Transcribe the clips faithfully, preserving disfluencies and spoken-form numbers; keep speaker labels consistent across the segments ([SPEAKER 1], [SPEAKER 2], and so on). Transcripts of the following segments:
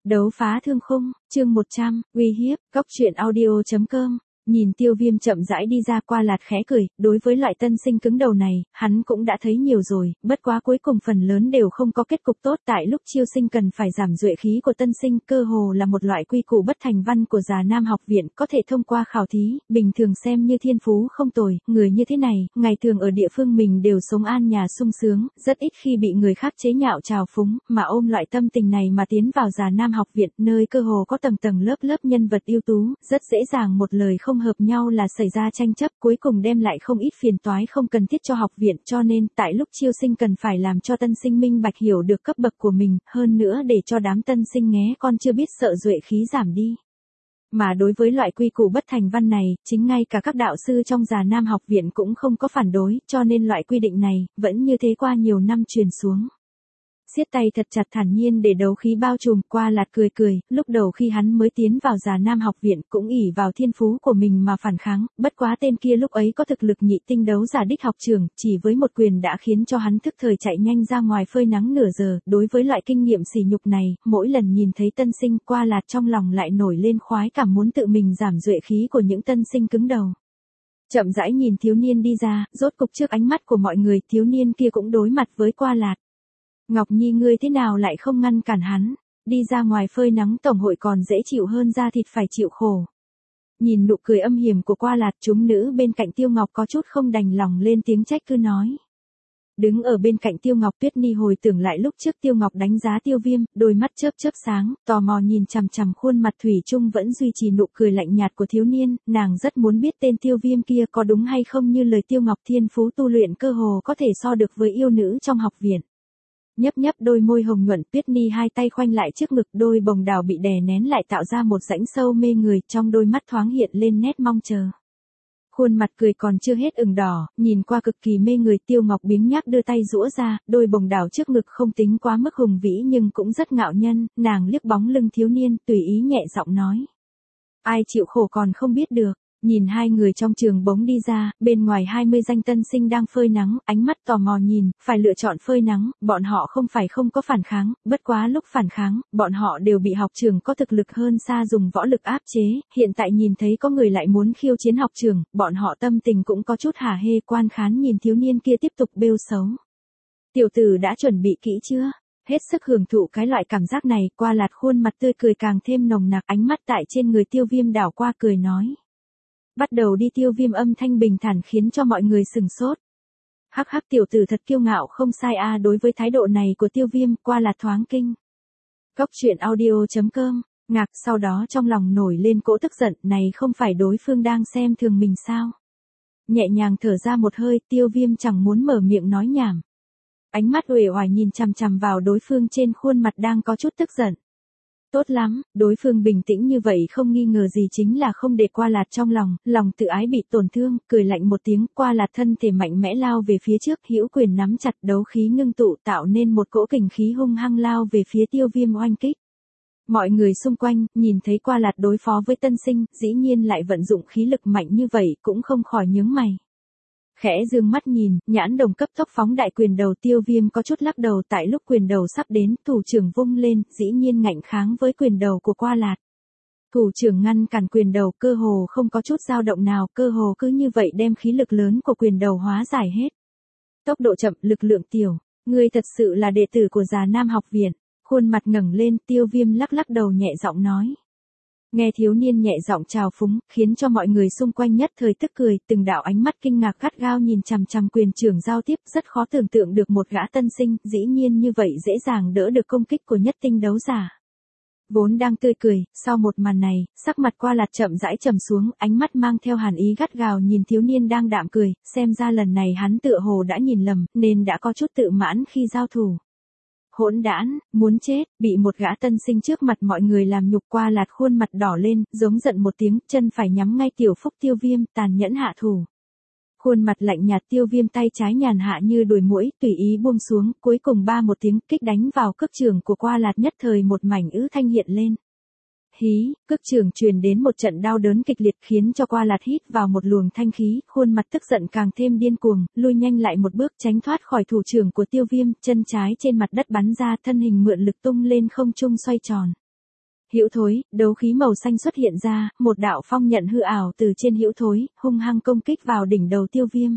[SPEAKER 1] Đấu phá thương khung, chương một trăm, uy hiếp, góc truyện audio.com. Nhìn Tiêu Viêm chậm rãi đi ra, Qua Lạt khẽ cười, đối với loại tân sinh cứng đầu này, hắn cũng đã thấy nhiều rồi, bất quá cuối cùng phần lớn đều không có kết cục tốt. Tại lúc chiêu sinh cần phải giảm duệ khí của tân sinh, cơ hồ là một loại quy củ bất thành văn của Già Nam học viện, có thể thông qua khảo thí, bình thường xem như thiên phú không tồi. Người như thế này, ngày thường ở địa phương mình đều sống an nhà sung sướng, rất ít khi bị người khác chế nhạo trào phúng, mà ôm loại tâm tình này mà tiến vào Già Nam học viện, nơi cơ hồ có tầng tầng lớp lớp nhân vật ưu tú, rất dễ dàng một lời không hợp nhau là xảy ra tranh chấp, cuối cùng đem lại không ít phiền toái không cần thiết cho học viện. Cho nên tại lúc chiêu sinh cần phải làm cho tân sinh minh bạch hiểu được cấp bậc của mình, hơn nữa để cho đám tân sinh nghé con chưa biết sợ duệ khí giảm đi. Mà đối với loại quy củ bất thành văn này, chính ngay cả các đạo sư trong Già Nam học viện cũng không có phản đối, cho nên loại quy định này vẫn như thế qua nhiều năm truyền xuống. Siết tay thật chặt, thản nhiên để đấu khí bao trùm. Qua Lạt cười cười, lúc đầu khi hắn mới tiến vào Già Nam học viện cũng ỷ vào thiên phú của mình mà phản kháng, bất quá tên kia lúc ấy có thực lực nhị tinh đấu giả đích học trường, chỉ với một quyền đã khiến cho hắn thức thời chạy nhanh ra ngoài phơi nắng nửa giờ. Đối với loại kinh nghiệm sỉ nhục này, mỗi lần nhìn thấy tân sinh, Qua Lạt trong lòng lại nổi lên khoái cảm muốn tự mình giảm duệ khí của những tân sinh cứng đầu. Chậm rãi nhìn thiếu niên đi ra, rốt cục trước ánh mắt của mọi người, thiếu niên kia cũng đối mặt với Qua Lạt. Ngọc Nhi, ngươi thế nào lại không ngăn cản hắn, đi ra ngoài phơi nắng tổng hội còn dễ chịu hơn da thịt phải chịu khổ. Nhìn nụ cười âm hiểm của Qua Lạt, chúng nữ bên cạnh Tiêu Ngọc có chút không đành lòng lên tiếng trách cứ nói. Đứng ở bên cạnh Tiêu Ngọc, Tuyết Ni hồi tưởng lại lúc trước Tiêu Ngọc đánh giá Tiêu Viêm, đôi mắt chớp chớp sáng, tò mò nhìn chằm chằm khuôn mặt thủy chung vẫn duy trì nụ cười lạnh nhạt của thiếu niên, nàng rất muốn biết tên Tiêu Viêm kia có đúng hay không như lời Tiêu Ngọc, thiên phú tu luyện cơ hồ có thể so được với yêu nữ trong học viện. Nhấp nhấp đôi môi hồng nhuận, Tuyết Ni hai tay khoanh lại trước ngực, đôi bồng đào bị đè nén lại tạo ra một rãnh sâu mê người, trong đôi mắt thoáng hiện lên nét mong chờ. Khuôn mặt cười còn chưa hết ửng đỏ, nhìn qua cực kỳ mê người. Tiêu Ngọc biếng nhác đưa tay giũa ra, đôi bồng đào trước ngực không tính quá mức hùng vĩ nhưng cũng rất ngạo nhân, nàng liếc bóng lưng thiếu niên, tùy ý nhẹ giọng nói. Ai chịu khổ còn không biết được. Nhìn hai người trong trường bóng đi ra, bên ngoài hai mươi danh tân sinh đang phơi nắng, ánh mắt tò mò nhìn, phải lựa chọn phơi nắng, bọn họ không phải không có phản kháng, bất quá lúc phản kháng, bọn họ đều bị học trường có thực lực hơn xa dùng võ lực áp chế, hiện tại nhìn thấy có người lại muốn khiêu chiến học trường, bọn họ tâm tình cũng có chút hả hê. Quan Khán nhìn thiếu niên kia tiếp tục bêu xấu. Tiểu tử đã chuẩn bị kỹ chưa? Hết sức hưởng thụ cái loại cảm giác này, Qua Lạt khuôn mặt tươi cười càng thêm nồng nặc, ánh mắt tại trên người Tiêu Viêm đảo qua cười nói. Bắt đầu đi. Tiêu Viêm âm thanh bình thản khiến cho mọi người sừng sốt. Hắc hắc, tiểu tử thật kiêu ngạo không sai a. Đối với thái độ này của Tiêu Viêm, Qua Lạt thoáng kinh. Góc truyện audio.com, ngạc sau đó trong lòng nổi lên cỗ tức giận, này không phải đối phương đang xem thường mình sao? Nhẹ nhàng thở ra một hơi, Tiêu Viêm chẳng muốn mở miệng nói nhảm. Ánh mắt uể oải nhìn chằm chằm vào đối phương, trên khuôn mặt đang có chút tức giận. Tốt lắm, đối phương bình tĩnh như vậy không nghi ngờ gì chính là không để Qua Lạt trong lòng, lòng tự ái bị tổn thương, cười lạnh một tiếng. Qua Lạt thân thể mạnh mẽ lao về phía trước, hữu quyền nắm chặt, đấu khí ngưng tụ tạo nên một cỗ kình khí hung hăng lao về phía Tiêu Viêm oanh kích. Mọi người xung quanh, nhìn thấy Qua Lạt đối phó với tân sinh, dĩ nhiên lại vận dụng khí lực mạnh như vậy, cũng không khỏi nhướng mày. Khẽ dương mắt nhìn, nhãn đồng cấp tốc phóng đại quyền đầu. Tiêu Viêm có chút lắc đầu, tại lúc quyền đầu sắp đến, thủ trưởng vung lên, dĩ nhiên ngạnh kháng với quyền đầu của Qua Lạt. Thủ trưởng ngăn cản quyền đầu, cơ hồ không có chút dao động nào, cơ hồ cứ như vậy đem khí lực lớn của quyền đầu hóa giải hết. Tốc độ chậm, lực lượng tiểu, ngươi thật sự là đệ tử của Già Nam học viện. Khuôn mặt ngẩng lên, Tiêu Viêm lắc lắc đầu nhẹ giọng nói. Nghe thiếu niên nhẹ giọng chào phúng, khiến cho mọi người xung quanh nhất thời tức cười, từng đạo ánh mắt kinh ngạc gắt gao nhìn chằm chằm quyền trưởng giao tiếp, rất khó tưởng tượng được một gã tân sinh, dĩ nhiên như vậy dễ dàng đỡ được công kích của nhất tinh đấu giả. Vốn đang tươi cười, sau một màn này, sắc mặt Qua Lạt chậm rãi trầm xuống, ánh mắt mang theo hàn ý gắt gào nhìn thiếu niên đang đạm cười, xem ra lần này hắn tựa hồ đã nhìn lầm, nên đã có chút tự mãn khi giao thủ. Hỗn đản, muốn chết, bị một gã tân sinh trước mặt mọi người làm nhục. Qua Lạt khuôn mặt đỏ lên, giống giận một tiếng, chân phải nhắm ngay tiểu phúc Tiêu Viêm, tàn nhẫn hạ thủ. Khuôn mặt lạnh nhạt, Tiêu Viêm tay trái nhàn hạ như đuổi muỗi, tùy ý buông xuống, cuối cùng ba một tiếng kích đánh vào cước trường của Qua Lạt, nhất thời một mảnh ứ thanh hiện lên. Hí, cước trường truyền đến một trận đau đớn kịch liệt khiến cho Qua Lạt hít vào một luồng thanh khí, khuôn mặt tức giận càng thêm điên cuồng, lui nhanh lại một bước tránh thoát khỏi thủ trưởng của Tiêu Viêm, chân trái trên mặt đất bắn ra, thân hình mượn lực tung lên không trung xoay tròn. Hữu Thối, đấu khí màu xanh xuất hiện ra, một đạo phong nhận hư ảo từ trên Hữu Thối, hung hăng công kích vào đỉnh đầu Tiêu Viêm.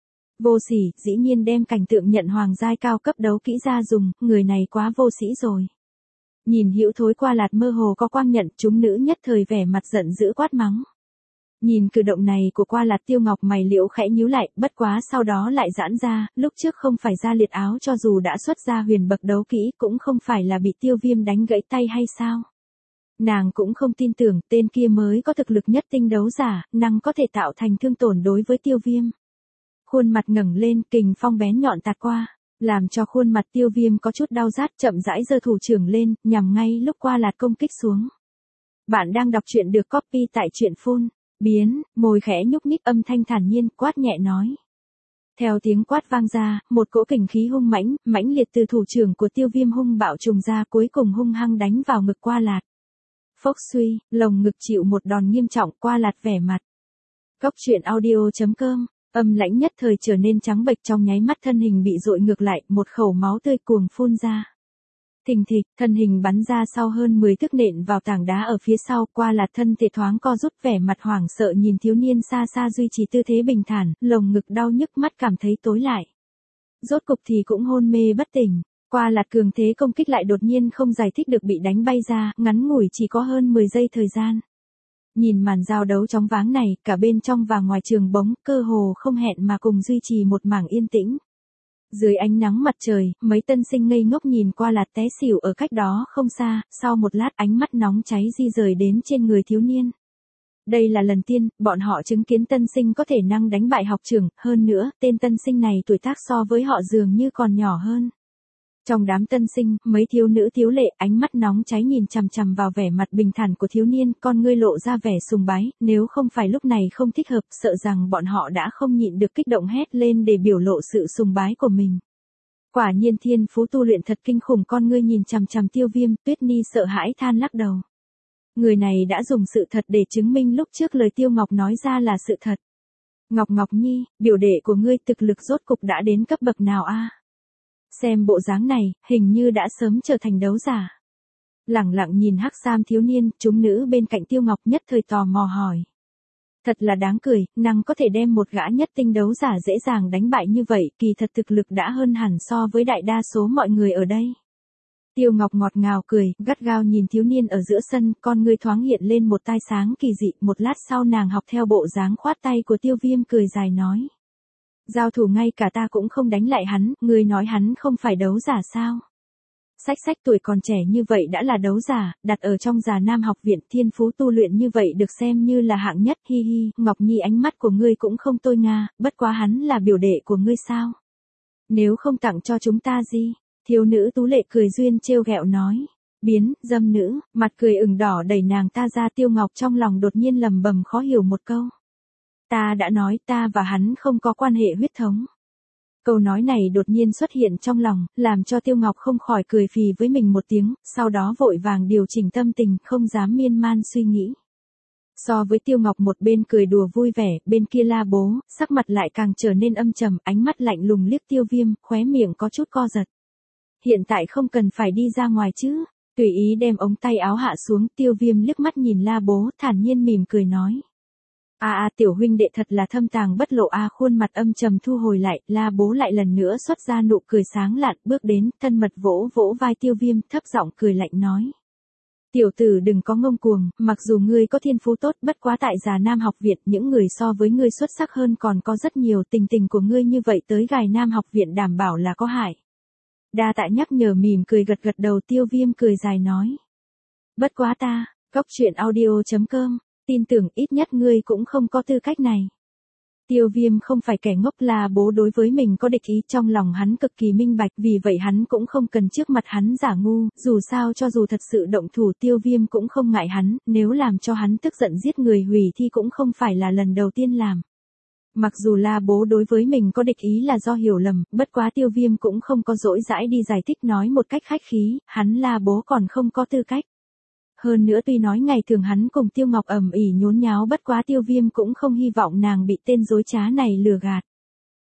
[SPEAKER 1] Vô sỉ, dĩ nhiên đem cảnh tượng nhận hoàng giai cao cấp đấu kỹ ra dùng, người này quá vô sĩ rồi. Nhìn Hữu Thối qua lạt mơ hồ có quang nhận, chúng nữ nhất thời vẻ mặt giận dữ quát mắng. Nhìn cử động này của qua lạt Tiêu Ngọc mày liễu khẽ nhíu lại, bất quá sau đó lại giãn ra, lúc trước không phải ra liệt áo cho dù đã xuất ra huyền bậc đấu kỹ cũng không phải là bị Tiêu Viêm đánh gãy tay hay sao. Nàng cũng không tin tưởng tên kia mới có thực lực nhất tinh đấu giả, năng có thể tạo thành thương tổn đối với Tiêu Viêm. Khuôn mặt ngẩng lên, kình phong bén nhọn tạt qua, làm cho khuôn mặt Tiêu Viêm có chút đau rát, chậm rãi giơ thủ trưởng lên, nhằm ngay lúc qua lạt công kích xuống. Bạn đang đọc truyện được copy tại truyện phun. Biến, môi khẽ nhúc nhích âm thanh thản nhiên, quát nhẹ nói. Theo tiếng quát vang ra, một cỗ kình khí hung mãnh, mãnh liệt từ thủ trưởng của Tiêu Viêm hung bạo trùng ra, cuối cùng hung hăng đánh vào ngực qua lạt. Phốc suy, lồng ngực chịu một đòn nghiêm trọng, qua lạt vẻ mặt. Cốc truyện audio chấm com, âm lãnh nhất thời trở nên trắng bệch, trong nháy mắt thân hình bị dội ngược lại, một khẩu máu tươi cuồng phun ra. Thình thịch, thân hình bắn ra sau hơn mười thước nện vào tảng đá ở phía sau, qua lạt thân thể thoáng co rút, vẻ mặt hoảng sợ nhìn thiếu niên xa xa duy trì tư thế bình thản, lồng ngực đau nhức, mắt cảm thấy tối lại. Rốt cục thì cũng hôn mê bất tỉnh, qua lạt cường thế công kích lại đột nhiên không giải thích được bị đánh bay ra, ngắn ngủi chỉ có hơn mười giây thời gian. Nhìn màn giao đấu chóng váng này, cả bên trong và ngoài trường bóng, cơ hồ không hẹn mà cùng duy trì một mảng yên tĩnh. Dưới ánh nắng mặt trời, mấy tân sinh ngây ngốc nhìn qua lạt té xỉu ở cách đó không xa, sau một lát ánh mắt nóng cháy di rời đến trên người thiếu niên. Đây là lần tiên, bọn họ chứng kiến tân sinh có thể năng đánh bại học trưởng, hơn nữa, tên tân sinh này tuổi tác so với họ dường như còn nhỏ hơn. Trong đám tân sinh, mấy thiếu nữ thiếu lệ, ánh mắt nóng cháy nhìn chằm chằm vào vẻ mặt bình thản của thiếu niên, con ngươi lộ ra vẻ sùng bái, nếu không phải lúc này không thích hợp, sợ rằng bọn họ đã không nhịn được kích động hét lên để biểu lộ sự sùng bái của mình. Quả nhiên thiên phú tu luyện thật kinh khủng, con ngươi nhìn chằm chằm Tiêu Viêm, Tuyết Ni sợ hãi than lắc đầu. Người này đã dùng sự thật để chứng minh lúc trước lời Tiêu Ngọc nói ra là sự thật. Ngọc Ngọc Nhi, biểu đệ của ngươi thực lực rốt cục đã đến cấp bậc nào a? Xem bộ dáng này, hình như đã sớm trở thành đấu giả. Lẳng lặng nhìn hắc sam thiếu niên, chúng nữ bên cạnh Tiêu Ngọc nhất thời tò mò hỏi. Thật là đáng cười, năng có thể đem một gã nhất tinh đấu giả dễ dàng đánh bại như vậy, kỳ thật thực lực đã hơn hẳn so với đại đa số mọi người ở đây. Tiêu Ngọc ngọt ngào cười, gắt gao nhìn thiếu niên ở giữa sân, con ngươi thoáng hiện lên một tia sáng kỳ dị, một lát sau nàng học theo bộ dáng khoát tay của Tiêu Viêm cười dài nói. Giao thủ ngay cả ta cũng không đánh lại hắn, ngươi nói hắn không phải đấu giả sao? Sách sách tuổi còn trẻ như vậy đã là đấu giả, đặt ở trong Già Nam học viện, thiên phú tu luyện như vậy được xem như là hạng nhất, hi hi, Ngọc Nhi ánh mắt của ngươi cũng không tồi nga, bất quá hắn là biểu đệ của ngươi sao? Nếu không tặng cho chúng ta gì? Thiếu nữ tú lệ cười duyên trêu ghẹo nói. Biến, dâm nữ, mặt cười ửng đỏ đẩy nàng ta ra. Tiêu Ngọc trong lòng đột nhiên lầm bầm khó hiểu một câu. Ta đã nói ta và hắn không có quan hệ huyết thống. Câu nói này đột nhiên xuất hiện trong lòng, làm cho Tiêu Ngọc không khỏi cười phì với mình một tiếng, sau đó vội vàng điều chỉnh tâm tình, không dám miên man suy nghĩ. So với Tiêu Ngọc một bên cười đùa vui vẻ, bên kia La Bố, sắc mặt lại càng trở nên âm trầm, ánh mắt lạnh lùng liếc Tiêu Viêm, khóe miệng có chút co giật. Hiện tại không cần phải đi ra ngoài chứ, tùy ý đem ống tay áo hạ xuống. Tiêu Viêm liếc mắt nhìn La Bố, thản nhiên mỉm cười nói. A a tiểu huynh đệ thật là thâm tàng bất lộ a à, khuôn mặt âm trầm thu hồi lại, La Bố lại lần nữa xuất ra nụ cười sáng lạn, bước đến, thân mật vỗ vỗ vai Tiêu Viêm, thấp giọng cười lạnh nói. Tiểu tử đừng có ngông cuồng, mặc dù ngươi có thiên phú tốt, bất quá tại Già Nam học viện, những người so với ngươi xuất sắc hơn còn có rất nhiều, tình tình của ngươi như vậy tới Gài Nam học viện đảm bảo là có hại. Đa tạ nhắc nhở, mỉm cười gật gật đầu. Tiêu Viêm cười dài nói. Bất quá ta, cốc truyện audio chấm com, tin tưởng ít nhất ngươi cũng không có tư cách này. Tiêu Viêm không phải kẻ ngốc, La Bố đối với mình có địch ý, trong lòng hắn cực kỳ minh bạch, vì vậy hắn cũng không cần trước mặt hắn giả ngu, dù sao cho dù thật sự động thủ Tiêu Viêm cũng không ngại hắn, nếu làm cho hắn tức giận giết người hủy thi cũng không phải là lần đầu tiên làm. Mặc dù La Bố đối với mình có địch ý là do hiểu lầm, bất quá Tiêu Viêm cũng không có dỗi dãi đi giải thích, nói một cách khách khí, hắn La Bố còn không có tư cách. Hơn nữa tuy nói ngày thường hắn cùng Tiêu Ngọc ầm ĩ nhốn nháo, bất quá Tiêu Viêm cũng không hy vọng nàng bị tên dối trá này lừa gạt.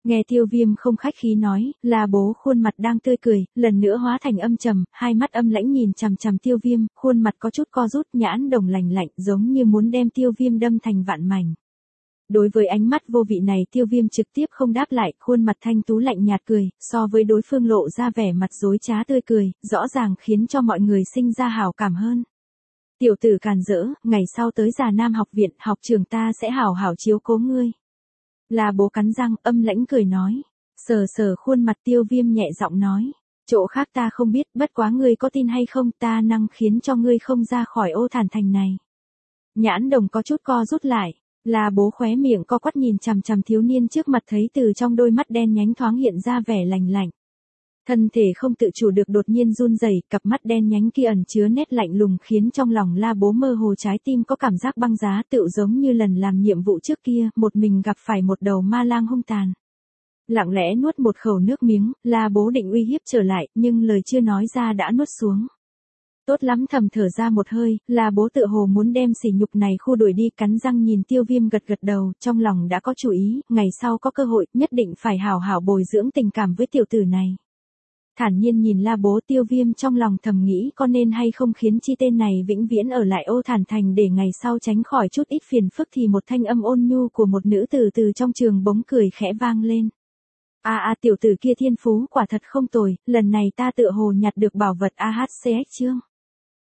[SPEAKER 1] Nghe Tiêu Viêm không khách khí nói, La Bố khuôn mặt đang tươi cười, lần nữa hóa thành âm trầm, hai mắt âm lãnh nhìn chằm chằm Tiêu Viêm, khuôn mặt có chút co rút, nhãn đồng lạnh lạnh, giống như muốn đem Tiêu Viêm đâm thành vạn mảnh. Đối với ánh mắt vô vị này Tiêu Viêm trực tiếp không đáp lại, khuôn mặt thanh tú lạnh nhạt cười, so với đối phương lộ ra vẻ mặt dối trá tươi cười, rõ ràng khiến cho mọi người sinh ra hảo cảm hơn. Tiểu tử càn rỡ, ngày sau tới Già Nam học viện, học trường ta sẽ hảo hảo chiếu cố ngươi. La Bố cắn răng, âm lãnh cười nói. Sờ sờ khuôn mặt Tiêu Viêm nhẹ giọng nói. Chỗ khác ta không biết, bất quá ngươi có tin hay không, ta năng khiến cho ngươi không ra khỏi Ô Thản Thành này. Nhãn đồng có chút co rút lại. La Bố khóe miệng co quắp nhìn chằm chằm thiếu niên trước mặt, thấy từ trong đôi mắt đen nhánh thoáng hiện ra vẻ lạnh lạnh. Thân thể không tự chủ được đột nhiên run rẩy, cặp mắt đen nhánh kia ẩn chứa nét lạnh lùng khiến trong lòng La Bố mơ hồ trái tim có cảm giác băng giá, tựu giống như lần làm nhiệm vụ trước kia, một mình gặp phải một đầu ma lang hung tàn. Lặng lẽ nuốt một khẩu nước miếng, La Bố định uy hiếp trở lại, nhưng lời chưa nói ra đã nuốt xuống. Tốt lắm, thầm thở ra một hơi, La Bố tự hồ muốn đem sỉ nhục này khu đuổi đi, cắn răng nhìn Tiêu Viêm gật gật đầu, trong lòng đã có chủ ý, ngày sau có cơ hội, nhất định phải hảo hảo bồi dưỡng tình cảm với tiểu tử này. Thản nhiên nhìn La Bố, Tiêu Viêm trong lòng thầm nghĩ có nên hay không khiến chi tên này vĩnh viễn ở lại Ô Thản Thành để ngày sau tránh khỏi chút ít phiền phức, thì một thanh âm ôn nhu của một nữ tử từ trong trường bóng cười khẽ vang lên. A à, a tiểu tử kia thiên phú quả thật không tồi, lần này ta tựa hồ nhặt được bảo vật a hát xê ích chương.